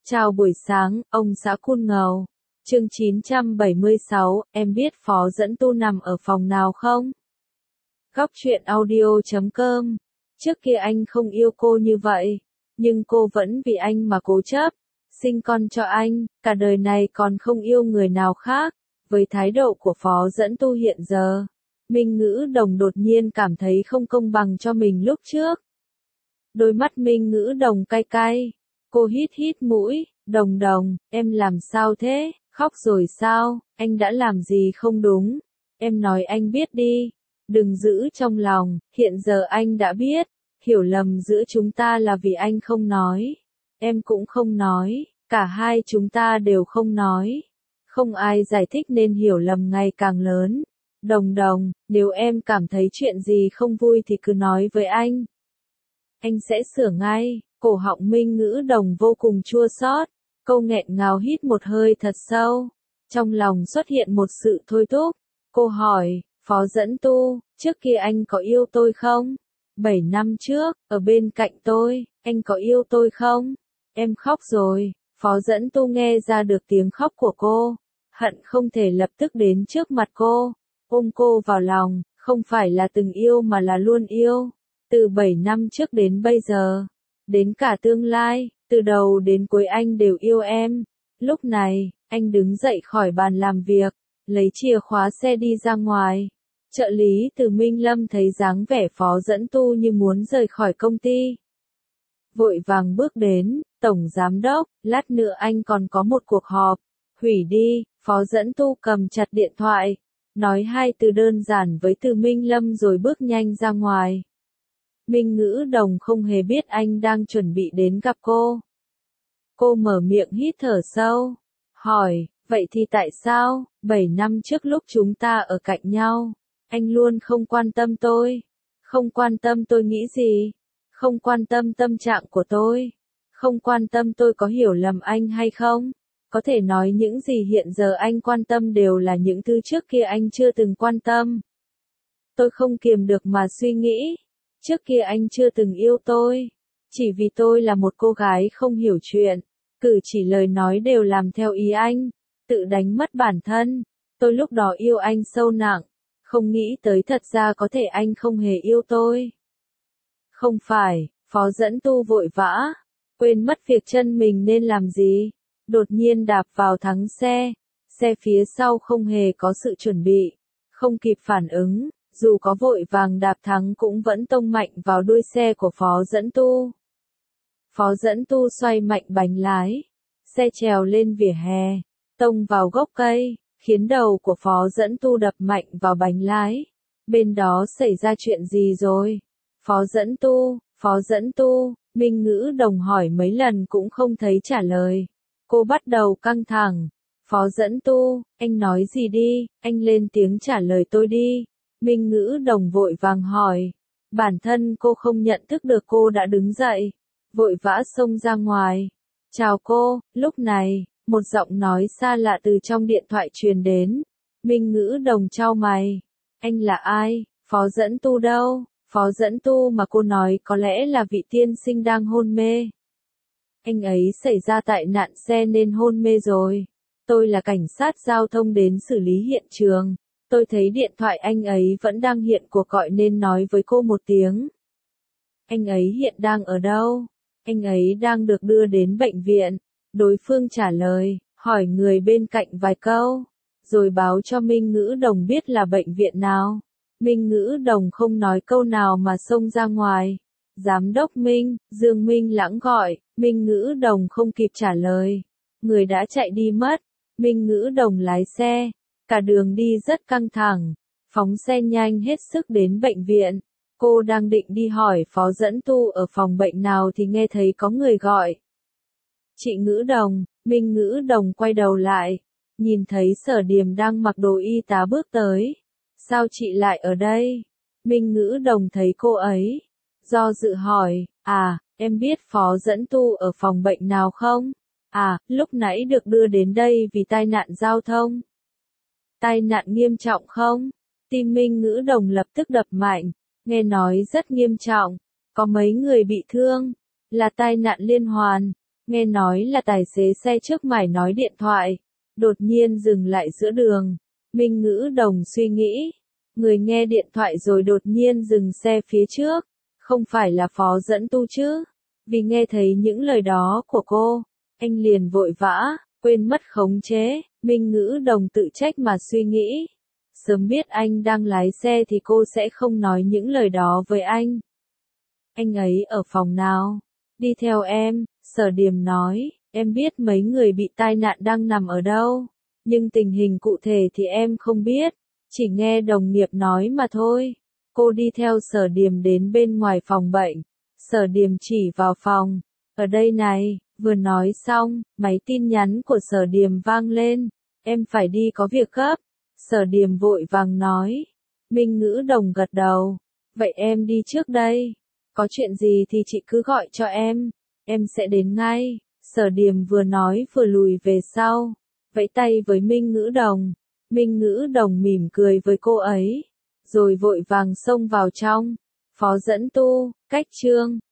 Chào buổi sáng, ông xã Cun Ngầu. Chương 976, em biết Phó Dẫn Tu nằm ở phòng nào không? Góc truyện audio.com. Trước kia anh không yêu cô như vậy, nhưng cô vẫn vì anh mà cố chấp, sinh con cho anh, cả đời này còn không yêu người nào khác. Với thái độ của Phó Dẫn Tu hiện giờ, Minh Ngữ Đồng đột nhiên cảm thấy không công bằng cho mình lúc trước. Đôi mắt Minh Ngữ Đồng cay cay, cô hít hít mũi, Đồng Đồng, em làm sao thế, khóc rồi sao, anh đã làm gì không đúng, em nói anh biết đi, đừng giữ trong lòng, hiện giờ anh đã biết, hiểu lầm giữa chúng ta là vì anh không nói, em cũng không nói, cả hai chúng ta đều không nói, không ai giải thích nên hiểu lầm ngày càng lớn. Đồng Đồng, nếu em cảm thấy chuyện gì không vui thì cứ nói với anh sẽ sửa ngay. Cổ họng Minh Ngữ Đồng vô cùng chua xót, cô nghẹn ngào hít một hơi thật sâu, trong lòng xuất hiện một sự thôi thúc. Cô hỏi, Phó Dẫn Tu, trước kia anh có yêu tôi không? 7 năm trước, ở bên cạnh tôi, anh có yêu tôi không? Em khóc rồi. Phó Dẫn Tu nghe ra được tiếng khóc của cô, hận không thể lập tức đến trước mặt cô, ôm cô vào lòng, không phải là từng yêu mà là luôn yêu. Từ 7 năm trước đến bây giờ, đến cả tương lai, từ đầu đến cuối anh đều yêu em. Lúc này, anh đứng dậy khỏi bàn làm việc, lấy chìa khóa xe đi ra ngoài. Trợ lý từ Minh Lâm thấy dáng vẻ Phó Dẫn Tu như muốn rời khỏi công ty, vội vàng bước đến, Tổng Giám Đốc, lát nữa anh còn có một cuộc họp, hủy đi. Phó Dẫn Tu cầm chặt điện thoại, nói hai từ đơn giản với từ Minh Lâm rồi bước nhanh ra ngoài. Minh Ngữ Đồng không hề biết anh đang chuẩn bị đến gặp cô. Cô mở miệng hít thở sâu, hỏi, vậy thì tại sao, 7 năm trước lúc chúng ta ở cạnh nhau, anh luôn không quan tâm tôi? Không quan tâm tôi nghĩ gì? Không quan tâm tâm trạng của tôi? Không quan tâm tôi có hiểu lầm anh hay không? Có thể nói những gì hiện giờ anh quan tâm đều là những thứ trước kia anh chưa từng quan tâm. Tôi không kiềm được mà suy nghĩ. Trước kia anh chưa từng yêu tôi, chỉ vì tôi là một cô gái không hiểu chuyện, cử chỉ lời nói đều làm theo ý anh, tự đánh mất bản thân. Tôi lúc đó yêu anh sâu nặng, không nghĩ tới thật ra có thể anh không hề yêu tôi. Không phải, Phó Dẫn Tu vội vã, quên mất việc chân mình nên làm gì, đột nhiên đạp vào thắng xe, xe phía sau không hề có sự chuẩn bị, không kịp phản ứng. Dù có vội vàng đạp thắng cũng vẫn tông mạnh vào đuôi xe của Phó Dẫn Tu. Phó Dẫn Tu xoay mạnh bánh lái, xe trèo lên vỉa hè, tông vào gốc cây, khiến đầu của Phó Dẫn Tu đập mạnh vào bánh lái. Bên đó xảy ra chuyện gì rồi? Phó Dẫn Tu, Minh Ngữ Đồng hỏi mấy lần cũng không thấy trả lời. Cô bắt đầu căng thẳng. Phó Dẫn Tu, anh nói gì đi, anh lên tiếng trả lời tôi đi. Minh Ngữ Đồng vội vàng hỏi. Bản thân cô không nhận thức được cô đã đứng dậy, vội vã xông ra ngoài. Chào cô. Lúc này, một giọng nói xa lạ từ trong điện thoại truyền đến. Minh Ngữ Đồng chau mày. Anh là ai? Phó Dẫn Tu đâu? Phó Dẫn Tu mà cô nói có lẽ là vị tiên sinh đang hôn mê. Anh ấy xảy ra tai nạn xe nên hôn mê rồi. Tôi là cảnh sát giao thông đến xử lý hiện trường. Tôi thấy điện thoại anh ấy vẫn đang hiện cuộc gọi nên nói với cô một tiếng. Anh ấy hiện đang ở đâu? Anh ấy đang được đưa đến bệnh viện. Đối phương trả lời, hỏi người bên cạnh vài câu, rồi báo cho Minh Ngữ Đồng biết là bệnh viện nào. Minh Ngữ Đồng không nói câu nào mà xông ra ngoài. Giám đốc Minh, Dương Minh Lãng gọi, Minh Ngữ Đồng không kịp trả lời. Người đã chạy đi mất. Minh Ngữ Đồng lái xe. Cả đường đi rất căng thẳng, phóng xe nhanh hết sức đến bệnh viện. Cô đang định đi hỏi Phó Dẫn Tu ở phòng bệnh nào thì nghe thấy có người gọi. Chị Ngữ Đồng. Minh Ngữ Đồng quay đầu lại, nhìn thấy Sở Điềm đang mặc đồ y tá bước tới. Sao chị lại ở đây? Minh Ngữ Đồng thấy cô ấy, do dự hỏi, em biết Phó Dẫn Tu ở phòng bệnh nào không? Lúc nãy được đưa đến đây vì tai nạn giao thông. Tai nạn nghiêm trọng không? Tim Minh Ngữ Đồng lập tức đập mạnh, nghe nói rất nghiêm trọng, có mấy người bị thương, là tai nạn liên hoàn. Nghe nói là tài xế xe trước mải nói điện thoại, đột nhiên dừng lại giữa đường. Minh Ngữ Đồng suy nghĩ, người nghe điện thoại rồi đột nhiên dừng xe phía trước, không phải là Phó Dẫn Tu chứ? Vì nghe thấy những lời đó của cô, anh liền vội vã, quên mất khống chế. Minh Ngữ Đồng tự trách mà suy nghĩ. Sớm biết anh đang lái xe thì cô sẽ không nói những lời đó với anh. Anh ấy ở phòng nào? Đi theo em, Sở Điềm nói, em biết mấy người bị tai nạn đang nằm ở đâu, nhưng tình hình cụ thể thì em không biết, chỉ nghe đồng nghiệp nói mà thôi. Cô đi theo Sở Điềm đến bên ngoài phòng bệnh. Sở Điềm chỉ vào phòng, ở đây này, vừa nói xong, máy tin nhắn của Sở Điềm vang lên, em phải đi có việc gấp. Sở Điềm vội vàng nói. Minh Ngữ Đồng gật đầu, vậy em đi trước đây, có chuyện gì thì chị cứ gọi cho em sẽ đến ngay. Sở Điềm vừa nói vừa lùi về sau, vẫy tay với Minh Ngữ Đồng. Minh Ngữ Đồng mỉm cười với cô ấy, rồi vội vàng xông vào trong. Phó Dẫn Tu, cách chương